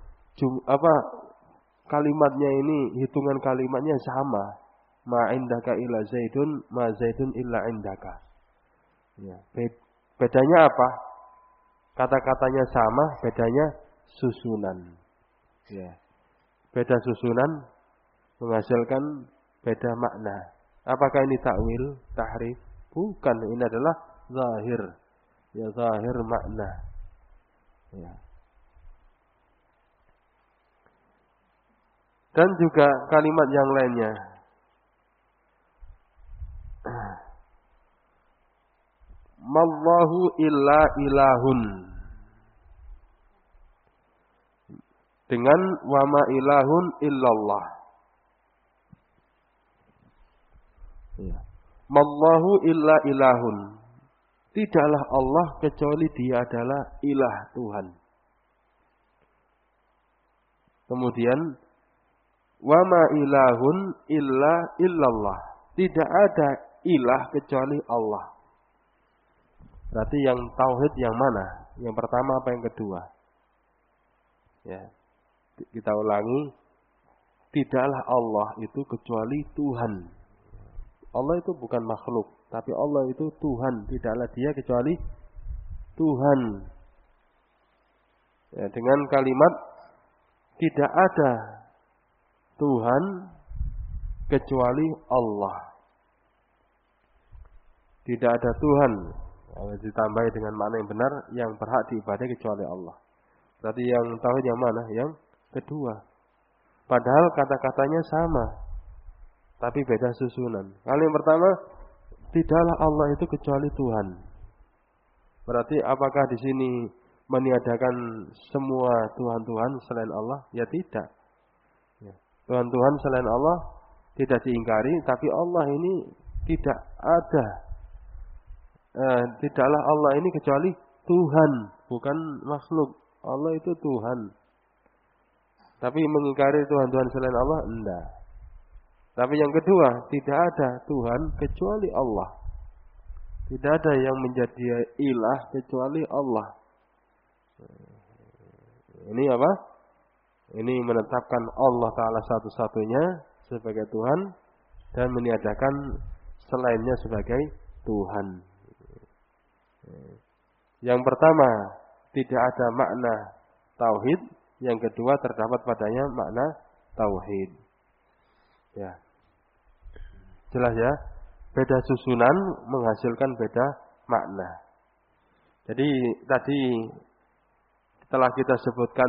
kalimatnya ini, hitungan kalimatnya sama. Ma indaka illa zaidun, ma zaidun illa indaka. Ya, bedanya apa? Kata-katanya sama, bedanya susunan. Ya. Beda susunan menghasilkan beda makna. Apakah ini takwil, tahrif? Bukan, ini adalah zahir. Ya, zahir makna. Ya. Dan juga kalimat yang lainnya. Mallahu illa ilahun. Dengan wama ilahun illallah. Ya. Mallahu illa ilahun. Tidaklah Allah kecuali dia adalah ilah Tuhan. Kemudian wama ilahun illa illallah. Tidak ada ilah kecuali Allah. Berarti yang tauhid yang mana? Yang pertama apa yang kedua? Ya. Kita ulangi. Tidaklah Allah itu kecuali Tuhan. Allah itu bukan makhluk, tapi Allah itu Tuhan. Tidaklah dia kecuali Tuhan. Ya, dengan kalimat tidak ada Tuhan kecuali Allah. Tidak ada Tuhan. Kalau ditambahi dengan makna yang benar, yang berhak diibadahi kecuali Allah. Berarti yang tauhid yang mana? Yang kedua. Padahal kata-katanya sama, tapi beda susunan. Kalau yang pertama, tidaklah Allah itu kecuali Tuhan. Berarti apakah di sini meniadakan semua Tuhan-Tuhan selain Allah? Ya tidak. Tuhan-Tuhan selain Allah tidak diingkari, tapi Allah ini tidak ada. Tidaklah Allah ini kecuali Tuhan, bukan makhluk. Allah itu Tuhan. Tapi mengingkari Tuhan-Tuhan selain Allah, enggak. Tapi yang kedua, tidak ada Tuhan kecuali Allah. Tidak ada yang menjadi ilah kecuali Allah. Ini apa? Ini menetapkan Allah Ta'ala satu-satunya sebagai Tuhan dan meniadakan selainnya sebagai Tuhan. Yang pertama, tidak ada makna tauhid. Yang kedua, terdapat padanya makna tauhid. Ya. Jelas ya? Beda susunan menghasilkan beda makna. Jadi tadi telah kita sebutkan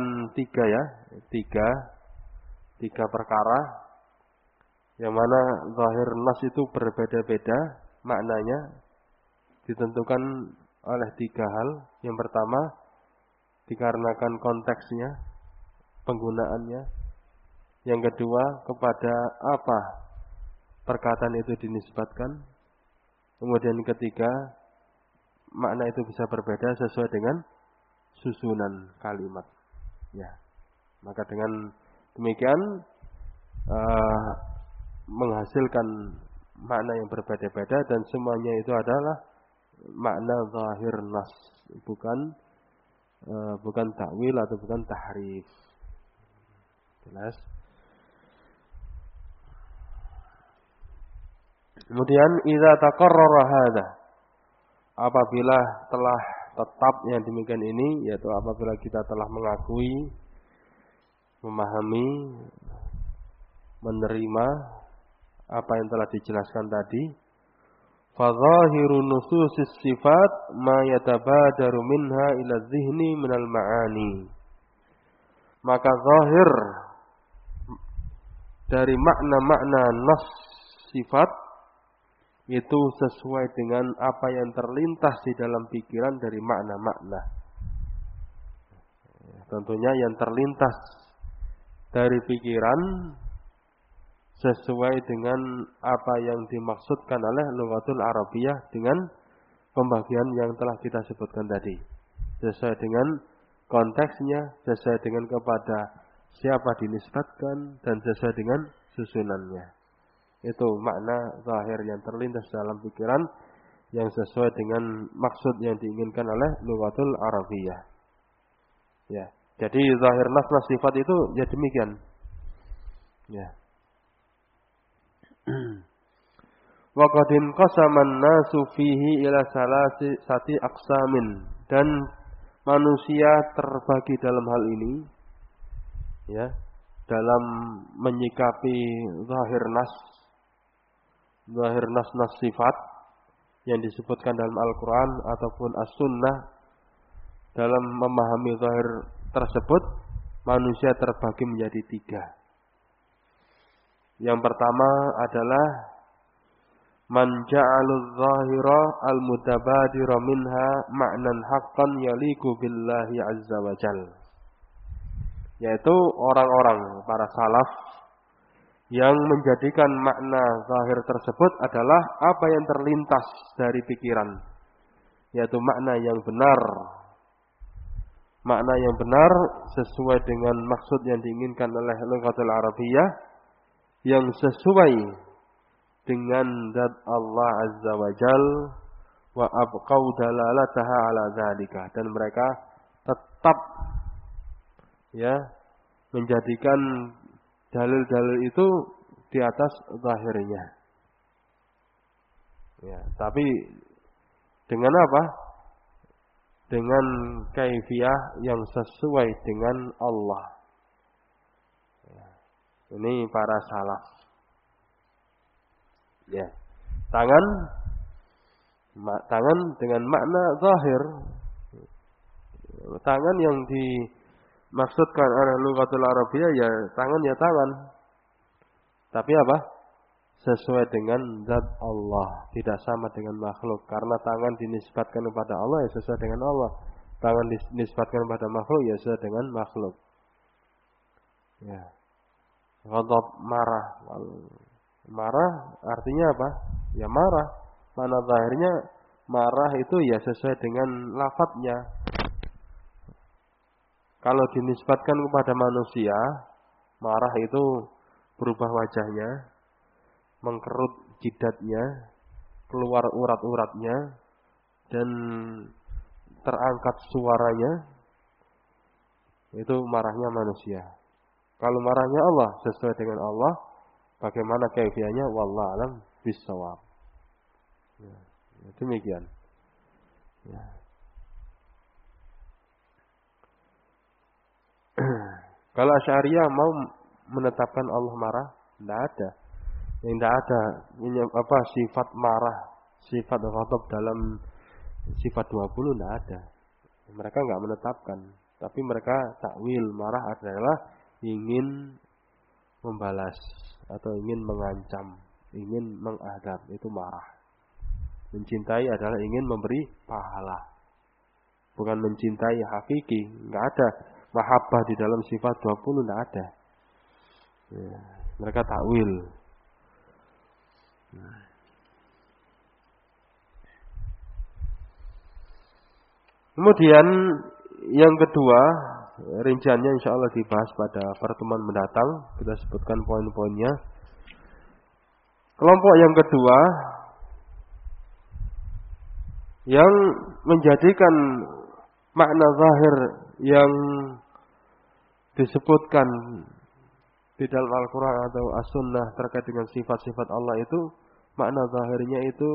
tiga perkara yang mana zahir nas itu berbeda-beda maknanya, ditentukan oleh tiga hal. Yang pertama, dikarenakan konteksnya, penggunaannya. Yang kedua, kepada apa perkataan itu dinisbatkan. Kemudian ketiga, makna itu bisa berbeda sesuai dengan susunan kalimat. Ya. Maka dengan demikian menghasilkan makna yang berbeda-beda dan semuanya itu adalah makna zahir nas, bukan takwil atau bukan tahrif. Jelas? Kemudian idza taqarrara hadza, apabila telah tetap yang demikian ini, yaitu apabila kita telah mengakui, memahami menerima apa yang telah dijelaskan tadi. Fadhahiru nususis sifat ma yatabadaru minha ila dhihni minal ma'ani. Maka zahir dari makna-makna nas sifat itu sesuai dengan apa yang terlintas di dalam pikiran dari makna-makna. Tentunya yang terlintas dari pikiran sesuai dengan apa yang dimaksudkan oleh Lughatul Arabiyah dengan pembagian yang telah kita sebutkan tadi. Sesuai dengan konteksnya, sesuai dengan kepada siapa dinisbatkan, dan sesuai dengan susunannya. Itu makna zahir yang terlintas dalam pikiran yang sesuai dengan maksud yang diinginkan oleh Lughatul Arabiyah. Ya, jadi zahir nas sifat itu ya demikian. Ya. Wa qad inqasama an-nasu fihi ila salasati aqsamin, dan manusia terbagi dalam hal ini, ya, dalam menyikapi zahir nas sifat yang disebutkan dalam Al-Quran ataupun As-Sunnah. Dalam memahami zahir tersebut, manusia terbagi menjadi 3. Yang pertama adalah man ja'alul zahira al-mutabadira minha ma'nan haqqan yaliku billahi azza wa jal. Yaitu orang-orang para salaf yang menjadikan makna zahir tersebut adalah apa yang terlintas dari pikiran, yaitu makna yang benar. Makna yang benar sesuai dengan maksud yang diinginkan oleh Lughatul Arabiyah, yang sesuai dengan zat Allah Azza wa Jal, wa abqau dalalataha ala dzalika, dan mereka tetap, ya, menjadikan dalil-dalil itu di atas zahirnya. Ya, tapi dengan apa? Dengan kaifiyah yang sesuai dengan Allah. Ya, ini para salaf. Ya, tangan dengan makna zahir. Tangan yang dimaksudkan oleh Lughatul Arabiyah ya tangan. Tapi apa? Sesuai dengan zat Allah, tidak sama dengan makhluk. Karena tangan dinisbatkan kepada Allah ya sesuai dengan Allah. Tangan dinisbatkan kepada makhluk ya sesuai dengan makhluk. Ya. Ghadab, marah. Marah artinya apa? Ya marah. Mana zahirnya marah itu ya sesuai dengan lafadznya. Kalau dinisbatkan kepada manusia, marah itu berubah wajahnya, mengkerut jidatnya, keluar urat-uratnya, dan terangkat suaranya. Itu marahnya manusia. Kalau marahnya Allah sesuai dengan Allah, bagaimana kaifiyahnya? Wallahu a'lam bishawab. Ya, demikian. Ya. Kalau Asy'ariyah mau menetapkan Allah marah, tidak ada. Yang tidak ada sifat marah, sifat ghadab dalam sifat 20 tidak ada. Mereka enggak menetapkan, tapi mereka takwil marah adalah ingin membalas atau ingin mengancam, ingin mengadab, itu marah. Mencintai adalah ingin memberi pahala, bukan mencintai hakiki. Enggak ada mahabbah di dalam sifat 20, enggak ada. Ya, mereka takwil. Kemudian yang kedua, rinciannya insya Allah dibahas pada pertemuan mendatang. Kita sebutkan poin-poinnya. Kelompok yang kedua yang menjadikan makna zahir yang disebutkan di dalam Al-Quran atau As-Sunnah terkait dengan sifat-sifat Allah itu, makna zahirnya itu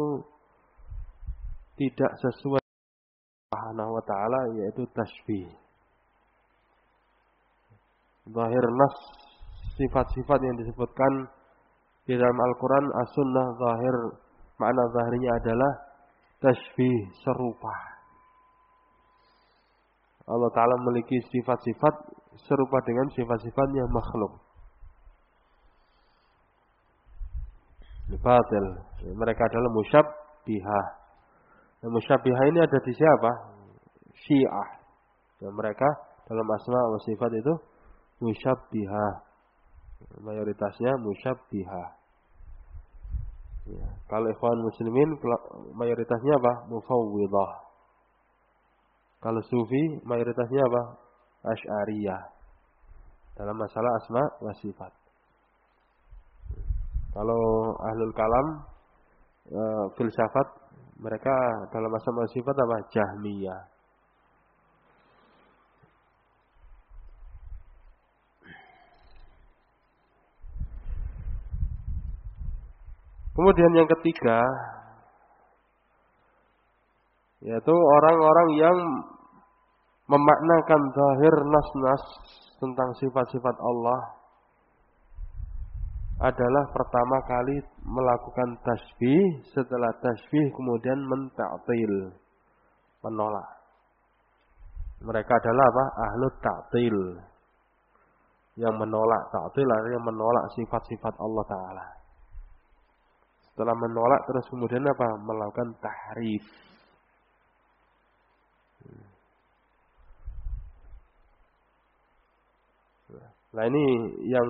tidak sesuai Subhanahu wa ta'ala, yaitu tasbih. Zahir nas sifat-sifat yang disebutkan di dalam Al-Quran, As-Sunnah, zahir, makna zahirnya adalah tasbih, serupa. Allah Ta'ala memiliki sifat-sifat serupa dengan sifat-sifatnya makhluk. Batil. Mereka adalah musyabbihah. Musyabbihah ini ada di siapa? Syiah. Dan mereka dalam asma wa sifat itu musyabbihah. Mayoritasnya musyabbihah. Ya. Kalau ikhwan muslimin mayoritasnya apa? Mufawwidah. Kalau sufi mayoritasnya apa? Asy'ariyah. Dalam masalah asma wa sifat. Kalau ahlul kalam filsafat mereka dalam asma wa sifat apa? Jahmiyah. Kemudian yang ketiga, yaitu orang-orang yang memaknakan zahir nas-nas tentang sifat-sifat Allah adalah pertama kali melakukan tasbih, setelah tasbih kemudian menta'til, menolak. Mereka adalah apa? Ahlut ta'til. Yang menolak ta'til artinya menolak sifat-sifat Allah Ta'ala. Setelah menolak terus kemudian apa? Melakukan tahrif. Nah ini yang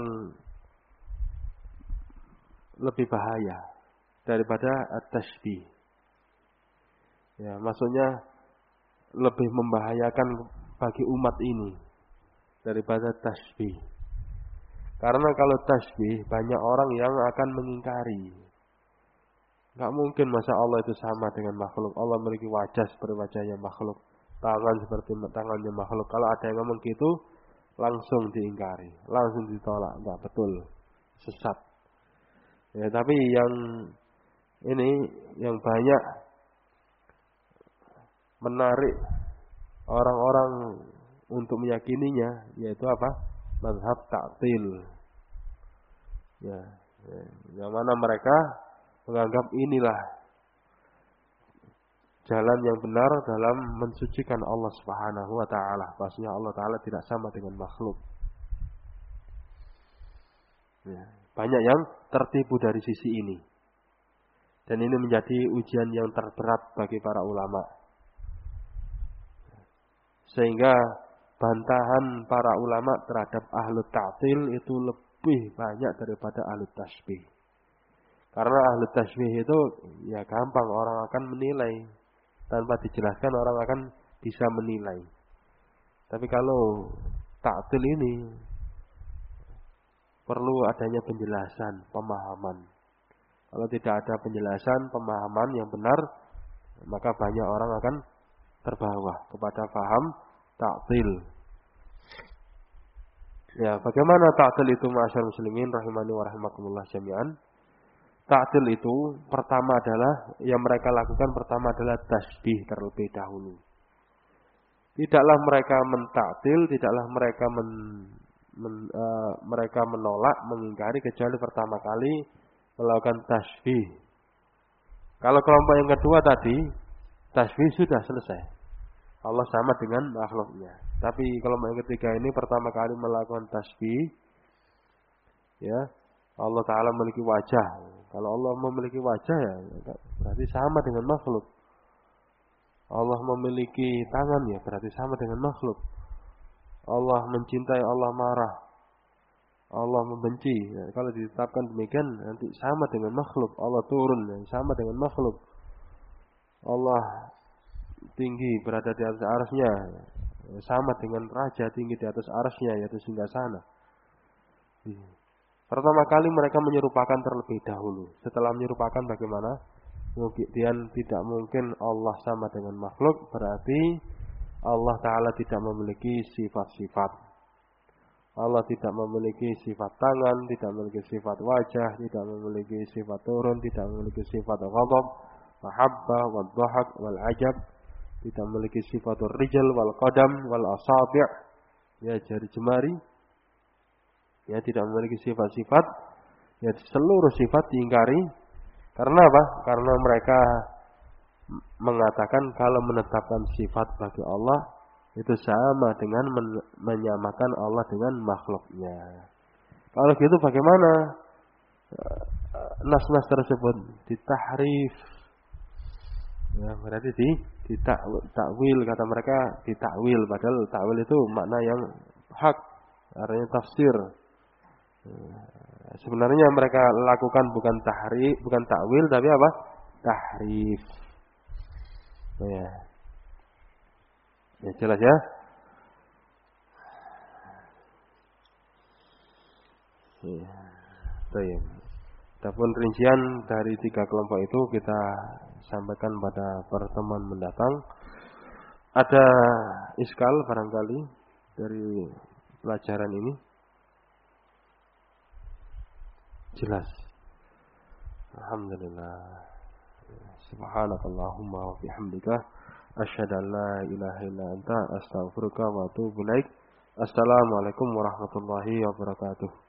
lebih bahaya daripada at-tashbih. Ya, maksudnya lebih membahayakan bagi umat ini daripada tashbih. Karena kalau tashbih banyak orang yang akan mengingkari. Enggak mungkin masa Allah itu sama dengan makhluk. Allah memiliki wajah seperti wajahnya makhluk, tangan seperti tangannya makhluk. Kalau ada yang ngomong gitu, langsung diingkari, langsung ditolak. Enggak betul, sesat. Ya, tapi yang ini yang banyak menarik orang-orang untuk meyakininya yaitu apa? Mazhab ta'til. Ya, yang mana mereka menganggap inilah jalan yang benar dalam mensucikan Allah Subhanahu wa taala. Bahwasanya Allah Taala tidak sama dengan makhluk. Ya, banyak yang tertipu dari sisi ini. Dan ini menjadi ujian yang terberat bagi para ulama. Sehingga bantahan para ulama terhadap ahlu ta'til itu lebih banyak daripada ahlu tasbih. Karena ahlu tasbih itu ya gampang, orang akan menilai. Tanpa dijelaskan orang akan bisa menilai. Tapi kalau ta'til ini perlu adanya penjelasan, pemahaman. Kalau tidak ada penjelasan, pemahaman yang benar, maka banyak orang akan terbawa kepada paham ta'til. Ya, bagaimana ta'til itu ma'asyar muslimin rahimani wa rahimakumullah jami'an? Ta'til itu pertama adalah yang mereka lakukan pertama adalah tasbih terlebih dahulu. Tidaklah mereka mentaktil, tidaklah mereka mereka menolak, mengingkari kecuali pertama kali melakukan tasbih. Kalau kelompok yang kedua tadi, tasbih sudah selesai. Allah sama dengan makhluknya. Tapi kelompok yang ketiga ini pertama kali melakukan tasbih, ya, Allah Ta'ala memiliki wajah. Kalau Allah memiliki wajah ya berarti sama dengan makhluk. Allah memiliki tangan ya berarti sama dengan makhluk. Allah mencintai, Allah marah, Allah membenci. Ya, kalau ditetapkan demikian nanti sama dengan makhluk. Allah turun ya, sama dengan makhluk. Allah tinggi berada di atas arsy-Nya ya, sama dengan raja tinggi di atas arsy-Nya yaitu singgasana. Ya. Pertama kali mereka menyerupakan terlebih dahulu. Setelah menyerupakan bagaimana? Kemudian tidak mungkin Allah sama dengan makhluk. Berarti Allah Ta'ala tidak memiliki sifat-sifat. Allah tidak memiliki sifat tangan, tidak memiliki sifat wajah, tidak memiliki sifat turun, tidak memiliki sifat ghadab, mahabbah, wal-dhahak, wal-ajab. Tidak memiliki sifatul rijal, wal-qadam, wal-asabi'. Ya, jari jemari. Ya, tidak memiliki sifat-sifat, ya seluruh sifat diingkari. Karena apa? Karena mereka mengatakan kalau menetapkan sifat bagi Allah itu sama dengan menyamakan Allah dengan makhluknya. Kalau gitu bagaimana nas-nas tersebut ditahrif? Ya, berarti ditakwil, kata mereka ditakwil, padahal takwil itu makna yang hak, artinya tafsir. Sebenarnya mereka lakukan bukan tahrif, bukan takwil, tapi apa? Tahrif. Ya. Ya, jelas ya? Ya. Baik. Adapun rincian dari 3 kelompok itu kita sampaikan pada pertemuan mendatang. Ada iskal barangkali dari pelajaran ini? Jelas. Alhamdulillah. Subhanakallahumma wa bihamdika asyhadu an la ilaha illa anta astaghfiruka wa atubu ilaik. Assalamualaikum warahmatullahi wabarakatuh.